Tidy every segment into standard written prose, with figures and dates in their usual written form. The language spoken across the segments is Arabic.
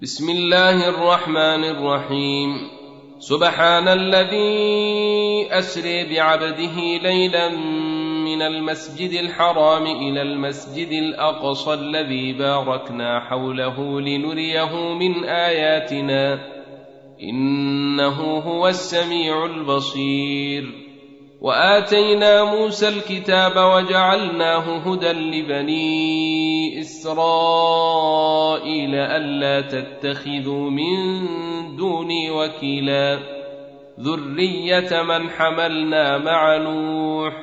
بسم الله الرحمن الرحيم. سبحان الذي أسري بعبده ليلا من المسجد الحرام إلى المسجد الأقصى الذي باركنا حوله لنريه من آياتنا إنه هو السميع البصير. وآتينا موسى الكتاب وجعلناه هدى لبني إسرائيل ألا تتخذوا من دوني وكيلا ذرية من حملنا مع نوح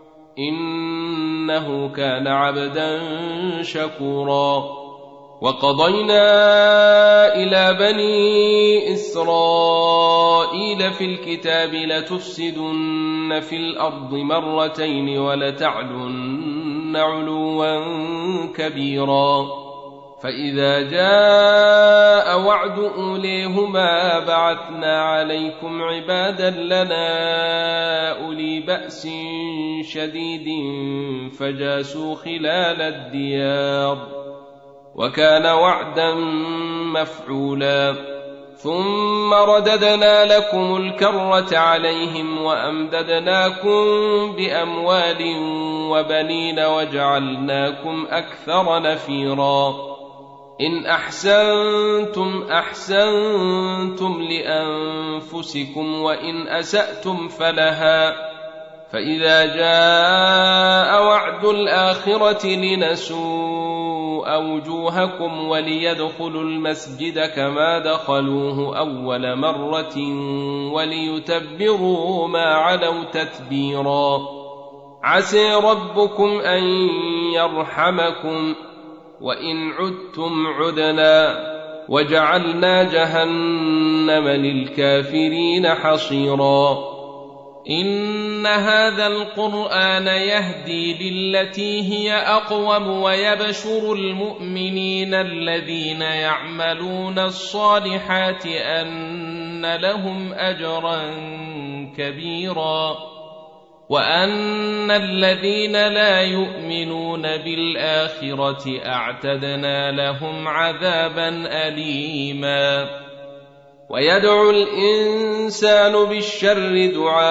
إنه كان عبدا شكورا. وقضينا إلى بني إسرائيل في الكتاب لتفسدن في الأرض مرتين ولتعلن علوا كبيرا. فإذا جاء وعد أوليهما بعثنا عليكم عبادا لنا أولي بأس شديد فجاسوا خلال الديار وكان وعدا مفعولا. ثم رددنا لكم الكرة عليهم وأمددناكم بأموال وبنين وجعلناكم أكثر نفيرا. إن أحسنتم أحسنتم لأنفسكم وإن أسأتم فلها. فإذا جاء وعد الآخرة لنسوء وجوهكم وليدخلوا المسجد كما دخلوه أول مرة وليتبروا ما علوا تتبيرا. عسى ربكم أن يرحمكم وإن عدتم عدنا وجعلنا جهنم للكافرين حصيرا. إن هذا القرآن يهدي للتي هي أقوم ويبشر المؤمنين الذين يعملون الصالحات أن لهم أجرا كبيرا وأن الذين لا يؤمنون بالآخرة أعتدنا لهم عذابا أليما. ويدعو الإنسان بالشر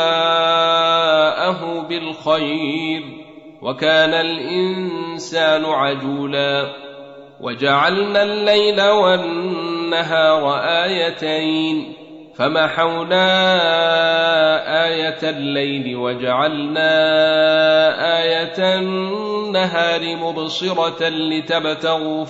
دعاءه بالخير وكان الإنسان عجولا. وجعلنا الليل والنهار آيتين فمحونا آية الليل وجعلنا آية النهار مبصرة لتبتغوا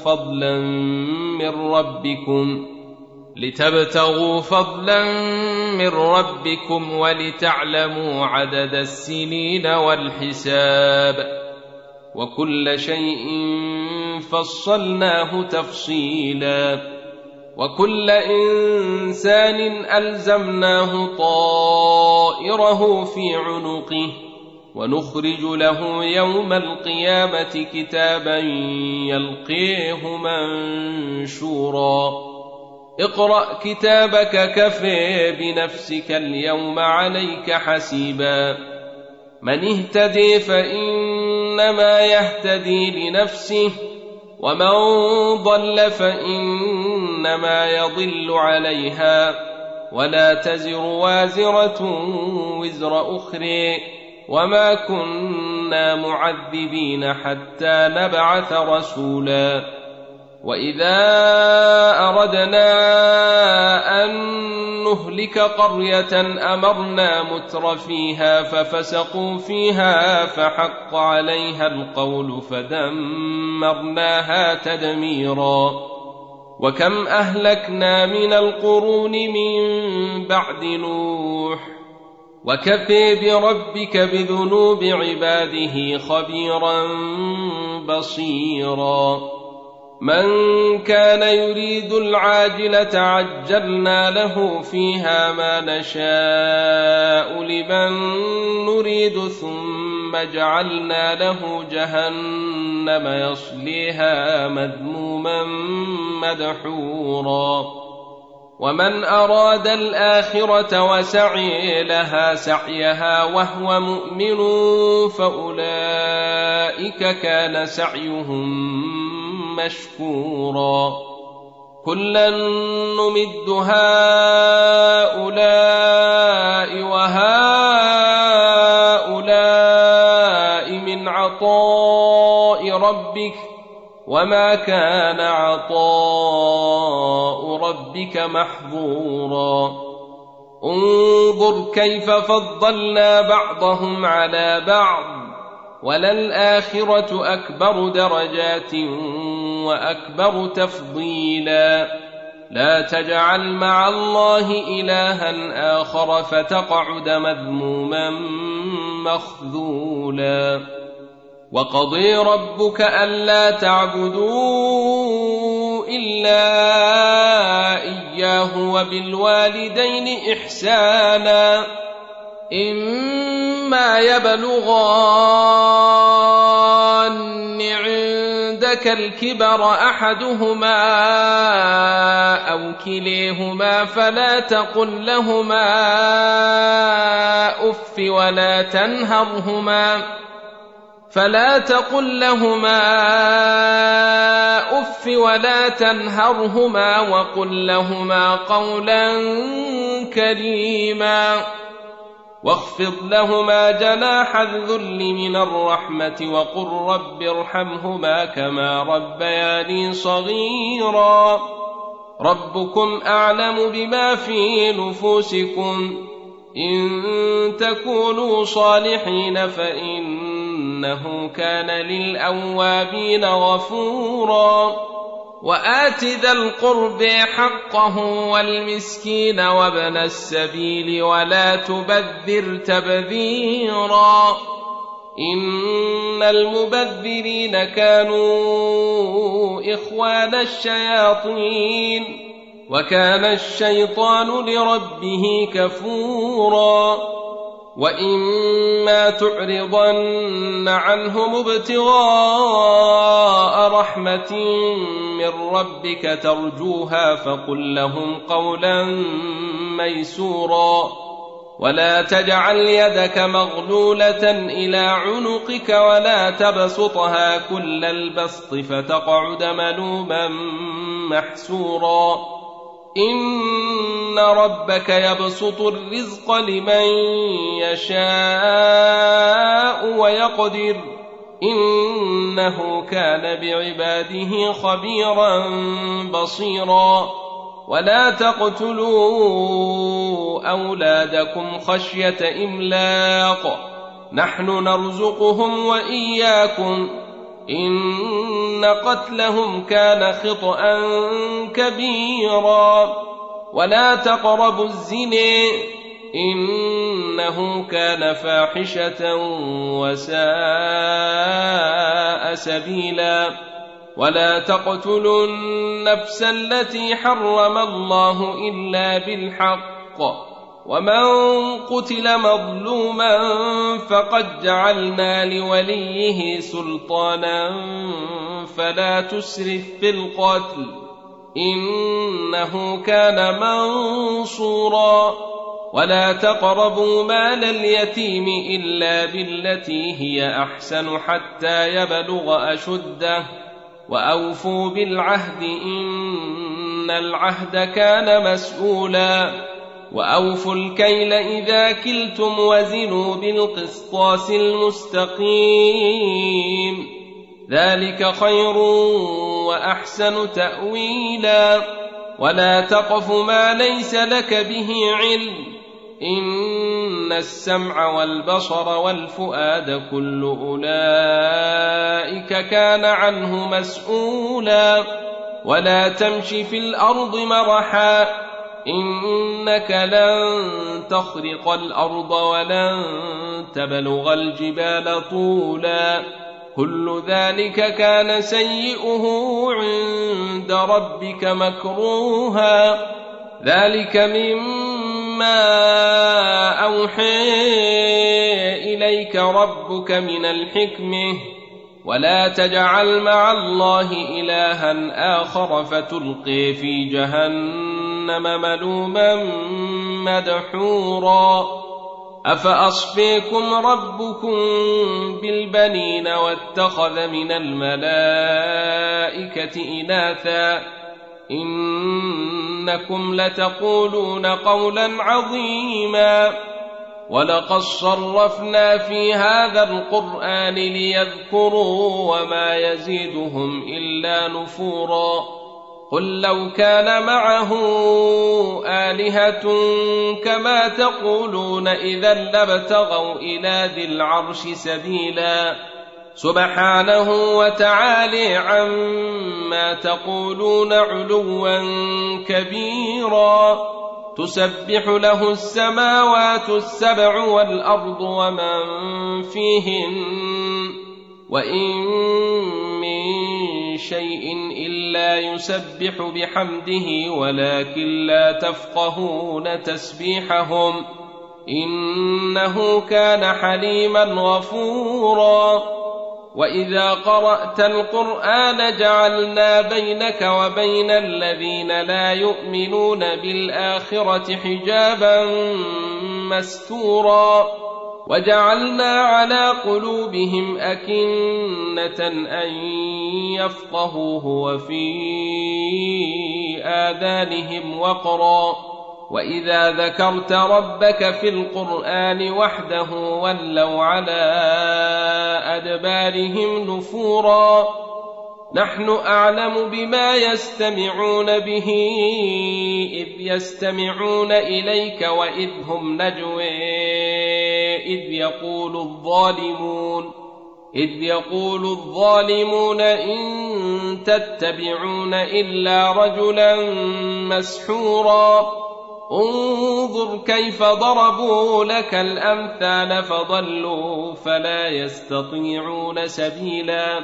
فضلا من ربكم ولتعلموا عدد السنين والحساب وكل شيء فصلناه تفصيلا. وكل إنسان ألزمناه طائره في عنقه ونخرج له يوم القيامة كتابا يلقيه منشورا. اقرأ كتابك كفى بنفسك اليوم عليك حسيبا. من اهتدي فإنما يهتدي لنفسه ومن ضل فإنما يضل عليها ولا تزر وازرة وزر أخرى وما كنا معذبين حتى نبعث رسولا. وإذا أردنا أن نهلك قرية أمرنا متر فيها ففسقوا فيها فحق عليها القول فدمرناها تدميرا. وكم أهلكنا من القرون من بعد نوح وكفى بربك بذنوب عباده خبيرا بصيرا. من كان يريد العاجلة عجلنا له فيها ما نشاء لمن نريد ثم جعلنا له جهنم يصليها مذموما مدحورا. ومن أراد الآخرة وسعي لها سعيها وهو مؤمن فأولئك كان سعيهم مشكورا. كلا نمد هؤلاء وهؤلاء من عطاء ربك وما كان عطاء ربك محظورا انظر كيف فضلنا بعضهم على بعض وللآخرة أكبر درجات وأكبر تفضيلا لا تجعل مع الله إلها آخر فتقعد مذموما مخذولا وقضي ربك ألا تعبدوا إلا إياه وبالوالدين إحسانا إما يبلغن عندك الكبر أحدهما أو كليهما فلا تقل لهما أف ولا تنهرهما وقل لهما قولا كريما واخفض لهما جناح الذل من الرحمة وقل رب ارحمهما كما ربياني صغيرا ربكم أعلم بما في نفوسكم إن تكونوا صالحين فإنه كان للأوابين غفورا وآت ذا القرب حقه والمسكين وابن السبيل ولا تبذر تبذيرا إن المبذرين كانوا إخوان الشياطين وكان الشيطان لربه كفورا وإما تعرضن عنهم ابتغاء رحمة من ربك ترجوها فقل لهم قولا ميسورا ولا تجعل يدك مغلولة إلى عنقك ولا تبسطها كل البسط فتقعد ملوما محسورا إن ربك يبسط الرزق لمن يشاء ويقدر إنه كان بعباده خبيرا بصيرا ولا تقتلوا أولادكم خشية إملاق نحن نرزقهم وإياكم إن قتلهم كان خطأ كبيرا ولا تقربوا الزنا إنه كان فاحشة وساء سبيلا ولا تقتلوا النفس التي حرم الله إلا بالحق ومن قتل مظلوما فقد جعلنا لوليه سلطانا فلا تسرف في القتل إنه كان منصورا ولا تقربوا مال اليتيم إلا بالتي هي أحسن حتى يبلغ أشده وأوفوا بالعهد إن العهد كان مسؤولا وأوفوا الكيل إذا كلتم وزنوا بالقسطاس المستقيم ذلك خير وأحسن تأويلا ولا تقف ما ليس لك به علم إن السمع والبصر والفؤاد كل أولئك كان عنه مسؤولا ولا تمش في الأرض مرحا إنك لن تخرق الأرض ولن تبلغ الجبال طولا كل ذلك كان سيئه عند ربك مكروها ذلك مما أوحى إليك ربك من الحكمة ولا تجعل مع الله إلها آخر فتلقي في جهنم ملوما مدحورا أفأصفيكم ربكم بالبنين واتخذ من الملائكة إناثا إنكم لتقولون قولا عظيما ولقد صرفنا في هذا القرآن ليذكروا وما يزيدهم إلا نفورا قل لو كان معه آلهة كما تقولون إذا لابتغوا إلى ذي العرش سبيلا سبحانه وتعالى عما تقولون علوا كبيرا تسبح له السماوات السبع والأرض ومن فيهن وإن من شيء إلا يسبح بحمده ولكن لا تفقهون تسبيحهم إنه كان حليما غفورا وإذا قرأت القرآن جعلنا بينك وبين الذين لا يؤمنون بالآخرة حجابا مستورا وجعلنا على قلوبهم أكنة أن يفقهوه وفي آذانهم وقرا وإذا ذكرت ربك في القرآن وحده ولوا على أدبارهم نفورا نحن أعلم بما يستمعون به إذ يستمعون إليك وإذ هم نجوى إذ يقول الظالمون إن تتبعون إلا رجلا مسحورا انظر كيف ضربوا لك الأمثال فضلوا فلا يستطيعون سبيلا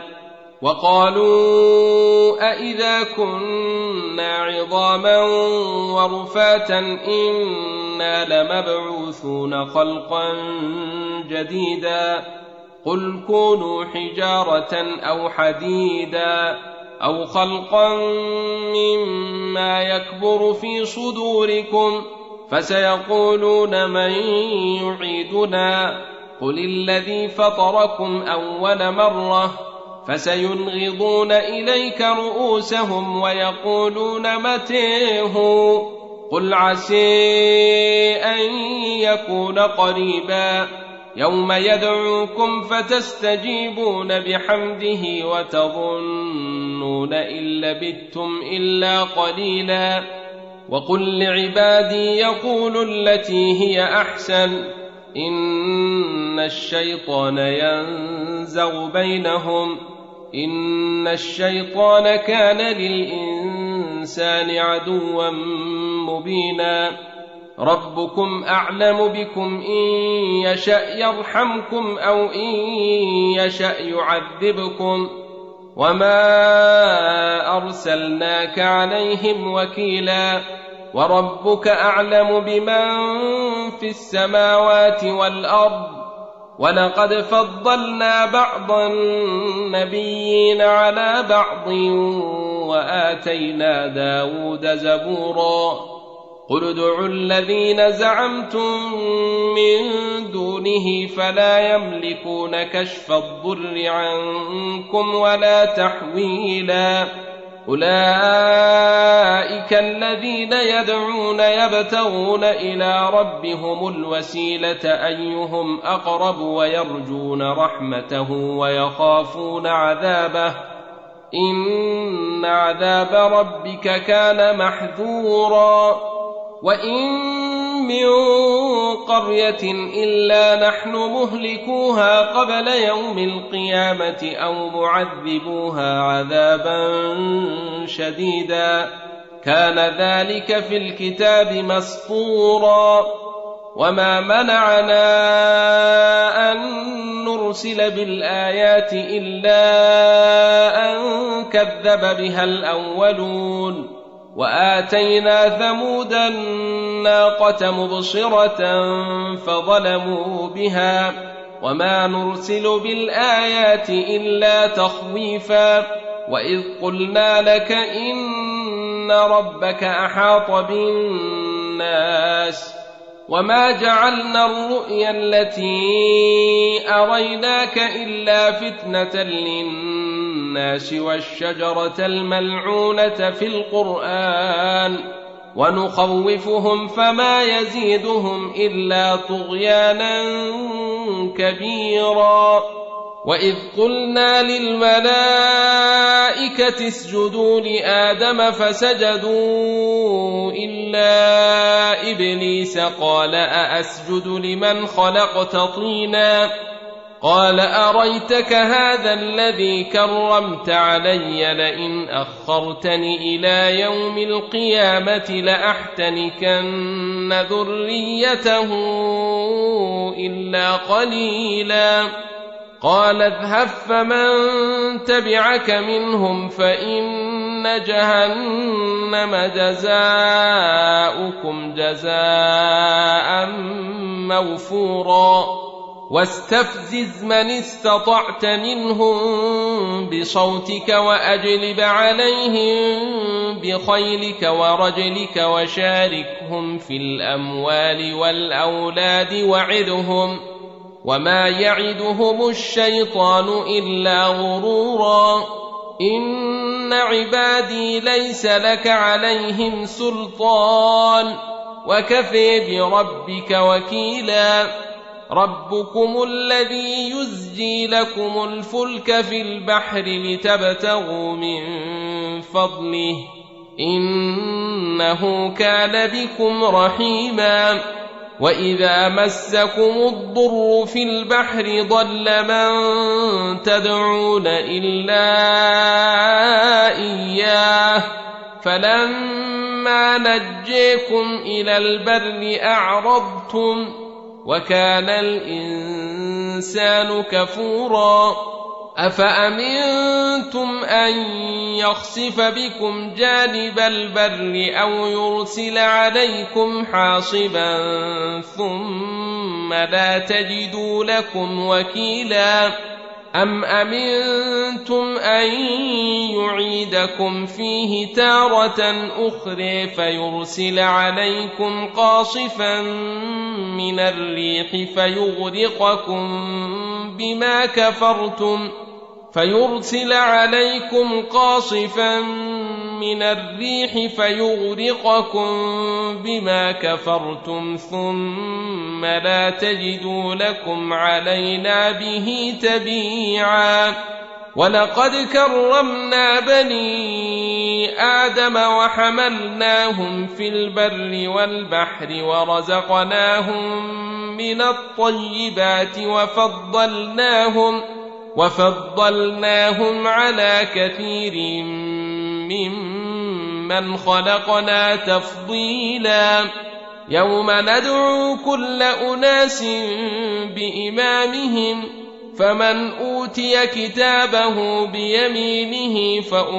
وقالوا أإذا كنا عظاما ورفاتا إنا لمبعوثون خلقا جديدا قل كونوا حجارة أو حديدا أو خلقا مما يكبر في صدوركم فسيقولون من يعيدنا قل الذي فطركم أول مرة فسينغضون إليك رؤوسهم ويقولون متى هو قل عسى أن يكون قريبا يوم يدعوكم فتستجيبون بحمده وتظنون إن لبثتم إلا قليلا وقل لعبادي يقولوا التي هي أحسن إن الشيطان ينزغ بينهم إن الشيطان كان للإنسان عدوا مبينا ربكم أعلم بكم إن يشأ يرحمكم أو إن يشأ يعذبكم وما أرسلناك عليهم وكيلا وربك أعلم بمن في السماوات والأرض ولقد فضلنا بعض النبيين على بعض وآتينا داود زبورا قل ادعوا الذين زعمتم من دونه فلا يملكون كشف الضر عنكم ولا تحويلا أولئك الذين يدعون يبتغون إلى ربهم الوسيلة أيهم أقرب ويرجون رحمته ويخافون عذابه إن عذاب ربك كان محذورا وإن من قرية إلا نحن مهلكوها قبل يوم القيامة أو معذبوها عذابا شديدا كان ذلك في الكتاب مسطورا وما منعنا أن نرسل بالآيات إلا أن كذب بها الأولون وآتينا ثمود الناقة مبصرة فظلموا بها وما نرسل بالآيات إلا تخويفا وإذ قلنا لك إن ربك أحاط بالناس وما جعلنا الرؤيا التي أريناك إلا فتنة للناس الناس والشجرة الملعونة في القرآن ونخوفهم فما يزيدهم إلا طغيانا كبيرا. وإذ قلنا للملائكة اسجدوا لآدم فسجدوا إلا إبليس قال أأسجد لمن خلقت طينا قال أريتك هذا الذي كرمت علي لئن أخرتني إلى يوم القيامة لأحتنكن ذريته إلا قليلا. قال اذهب فمن تبعك منهم فإن جهنم جزاؤكم جزاء موفورا. واستفزز من استطعت منهم بصوتك وأجلب عليهم بخيلك ورجلك وشاركهم في الأموال والأولاد وعدهم وما يعدهم الشيطان إلا غرورا. إن عبادي ليس لك عليهم سلطان وكفى بربك وكيلا. ربكم الذي يزجي لكم الفلك في البحر لتبتغوا من فضله إنه كان بكم رحيما. وإذا مسكم الضر في البحر ضل من تدعون إلا إياه فلما نجيكم إلى البر أعرضتم وكان الإنسان كفورا. أفأمنتم أن يخسف بكم جانب البر أو يرسل عليكم حاصبا ثم لا تجدوا لكم وكيلا. أم أمنتم أن يعيدكم فيه تارة أخرى فيرسل عليكم قاصفا من الريح فيغرقكم بما كفرتم ثم لا تجدوا لكم علينا به تبيعا. ولقد كرمنا بني آدم وحملناهم في البر والبحر ورزقناهم من الطيبات وفضلناهم على كثير ممن خلقنا تفضيلا. يوم ندعو كل أناس بإمامهم فمن أوتي كتابه بيمينه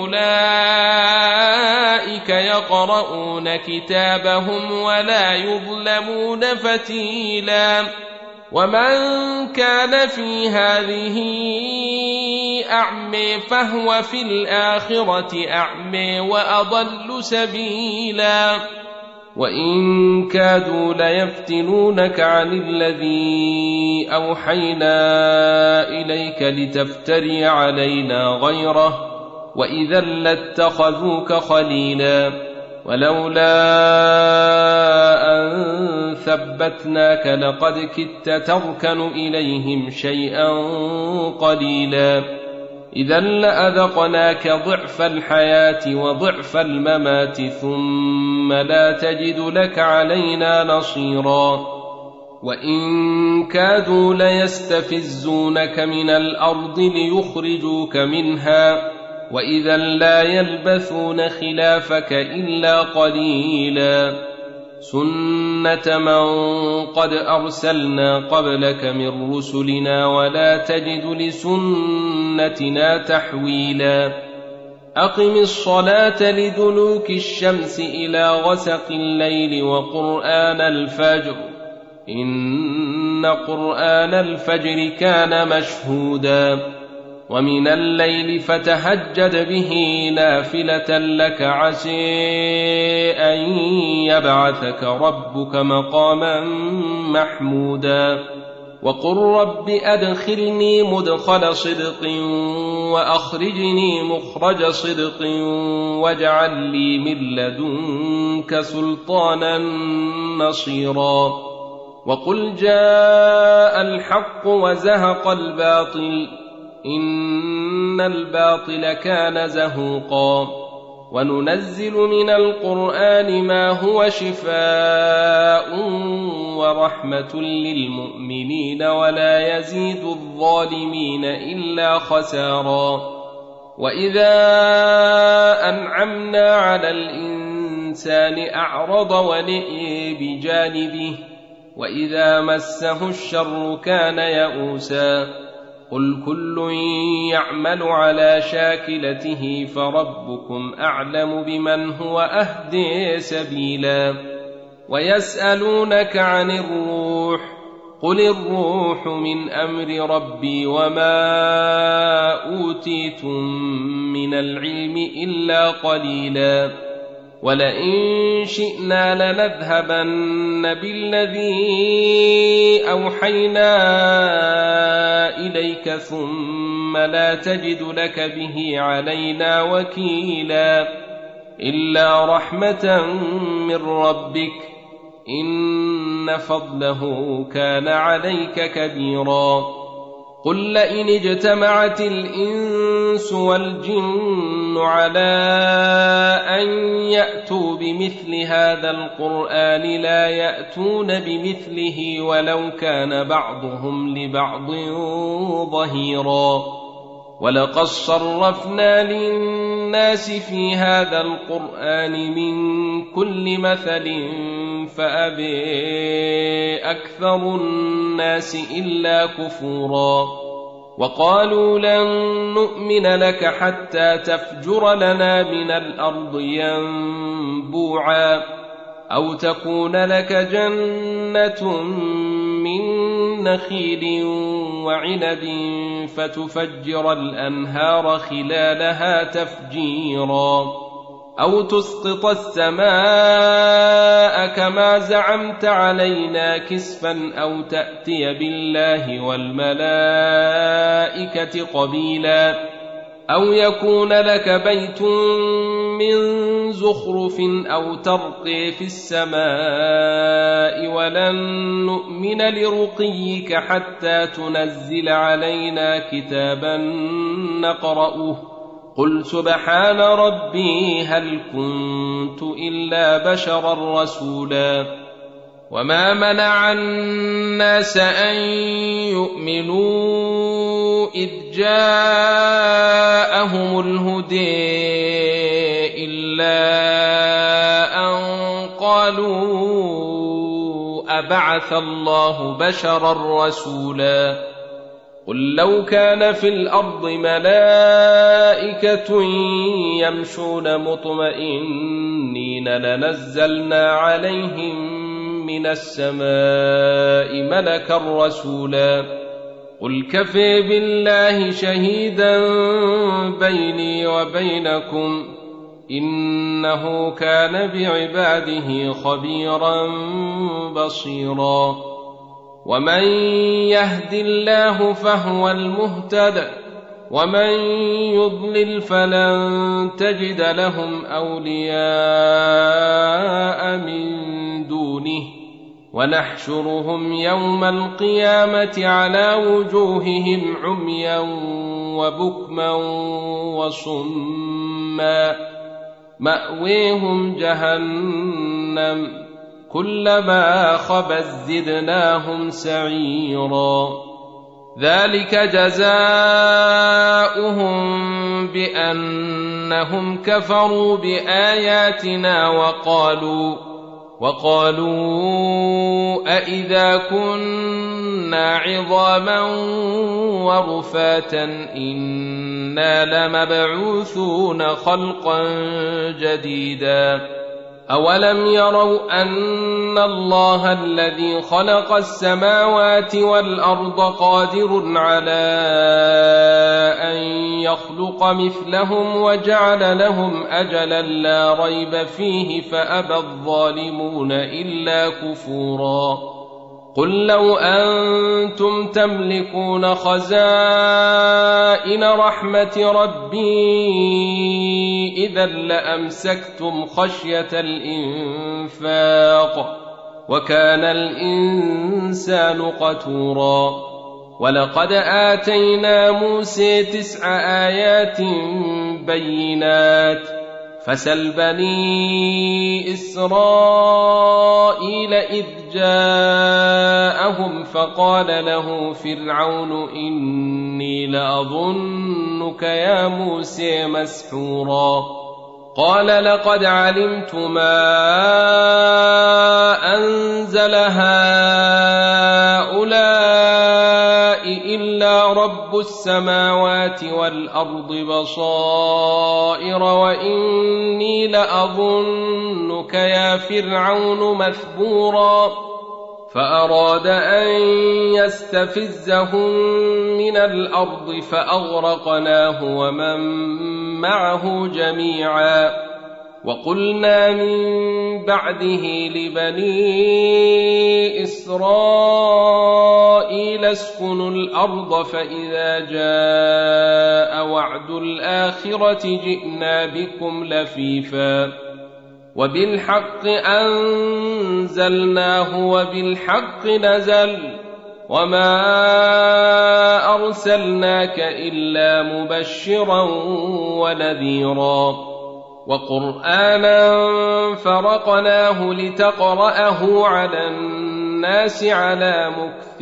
فأولئك يقرؤون كتابهم ولا يظلمون فتيلا. ومن كان في هذه أعمى فهو في الآخرة أعمى وأضل سبيلا. وإن كادوا ليفتنونك عن الذي أوحينا إليك لتفتري علينا غيره وإذا لاتخذوك خليلا. ولولا أن ثبتناك لقد كدت تركن إليهم شيئا قليلا. إذا لأذقناك ضعف الحياة وضعف الممات ثم لا تجد لك علينا نصيرا. وإن كادوا ليستفزونك من الأرض ليخرجوك منها وإذا لا يلبثون خلافك إلا قليلا. سنة من قد أرسلنا قبلك من رسلنا ولا تجد لسنتنا تحويلا. أقم الصلاة لدلوك الشمس إلى غسق الليل وقرآن الفجر إن قرآن الفجر كان مشهودا. ومن الليل فتهجد به نافلة لك عسى أن يبعثك ربك مقاما محمودا. وقل رب أدخلني مدخل صدق وأخرجني مخرج صدق واجعل لي من لدنك سلطانا نصيرا وقل جاء الحق وزهق الباطل إن الباطل كان زهوقا وننزل من القرآن ما هو شفاء ورحمة للمؤمنين ولا يزيد الظالمين إلا خسارا وإذا أنعمنا على الإنسان أعرض ونئي بجانبه وإذا مسه الشر كان يئوسا قل كل يعمل على شاكلته فربكم أعلم بمن هو أهدي سبيلا ويسألونك عن الروح قل الروح من أمر ربي وما أوتيتم من العلم إلا قليلا ولئن شئنا لنذهبن بالذي أوحينا إليك ثم لا تجد لك به علينا وكيلا إلا رحمة من ربك إن فضله كان عليك كبيرا قل لئن اجتمعت الإنس والجن على أن يأتوا بمثل هذا القرآن لا يأتون بمثله ولو كان بعضهم لبعض ظهيرا ولقد صرفنا للناس في هذا القرآن من كل مثل فأبى أكثر الناس إلا كفورا وقالوا لن نؤمن لك حتى تفجر لنا من الأرض ينبوعا أو تكون لك جنة من نخيل وعنب فتفجر الأنهار خلالها تفجيرا أو تسقط السماء كما زعمت علينا كسفا أو تأتي بالله والملائكة قبيلا أو يكون لك بيت من زخرف أو ترقي في السماء ولن نؤمن لرقيك حتى تنزل علينا كتابا نقرأه قل سبحان ربي هل كنت إلا بشرا رسولا وما منع الناس أن يؤمنوا إذ جاءهم الهدى إلا أن قالوا أبعث الله بشرا رسولا قل لو كان في الأرض ملائكة يمشون مطمئنين لنزلنا عليهم من السماء ملكا رسولا قل كفى بالله شهيدا بيني وبينكم إنه كان بعباده خبيرا بصيرا ومن يهد الله فهو المهتد ومن يضلل فلن تجد لهم أولياء من دونه ونحشرهم يوم القيامة على وجوههم عميا وبكما وصما مأويهم جهنم كلما خبت زدناهم سعيرا ذلك جزاؤهم بأنهم كفروا بآياتنا وقالوا أئذا كنا عظاما ورفاتا إنا لمبعوثون خلقا جديدا أولم يروا أن الله الذي خلق السماوات والأرض قادر على أن يخلق مثلهم وجعل لهم أجلا لا ريب فيه فأبى الظالمون إلا كفورا قل لو أنتم تملكون خزائن رحمة ربي إذا لأمسكتم خشية الإنفاق وكان الإنسان قتورا ولقد آتينا موسى 9 آيات بينات فسل بني إسرائيل إذ جاءهم فقال له فرعون إني لأظنك يا موسى مسحورا قال لقد علمت ما أنزل هؤلاء إلا رب السماوات والأرض بصائر وإني لأظنك يا فرعون مثبورا فأراد أن يستفزهم من الأرض فأغرقناه ومن معه جميعا وقلنا من بعده لبني إسرائيل اسكنوا الأرض فإذا جاء وعد الآخرة جئنا بكم لفيفا وبالحق أنزلناه وبالحق نزل وما أرسلناك إلا مبشرا ونذيرا وقرآنا فرقناه لتقرأه على الناس على مكث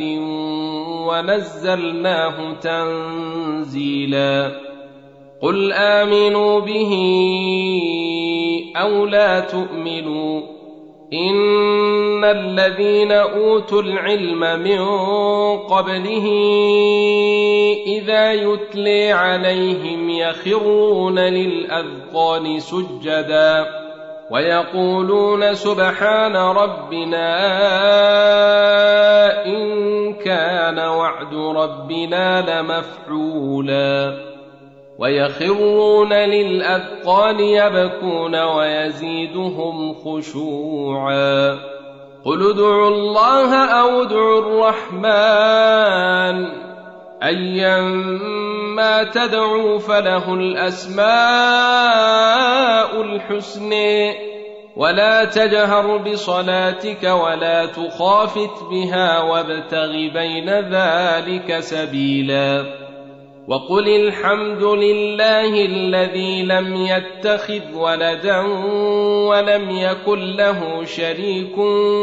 ونزلناه تنزيلا قل آمنوا به أو لا تؤمنوا إن الذين أوتوا العلم من قبله إذا يتلي عليهم يخرون للأذقان سجدا ويقولون سبحان ربنا إن كان وعد ربنا لمفعولا ويخرون للأذقان يبكون ويزيدهم خشوعا قل ادعوا الله أو ادعوا الرحمن أيما تدعوا فله الأسماء الحسنى ولا تجهر بصلاتك ولا تخافت بها وابتغ بين ذلك سبيلا وقل الحمد لله الذي لم يتخذ ولدا ولم يكن له شريك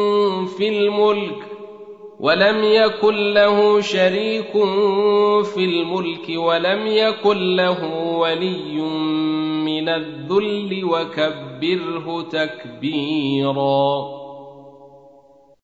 في الملك ولم يكن له ولي من الذل وكبره تكبيرا.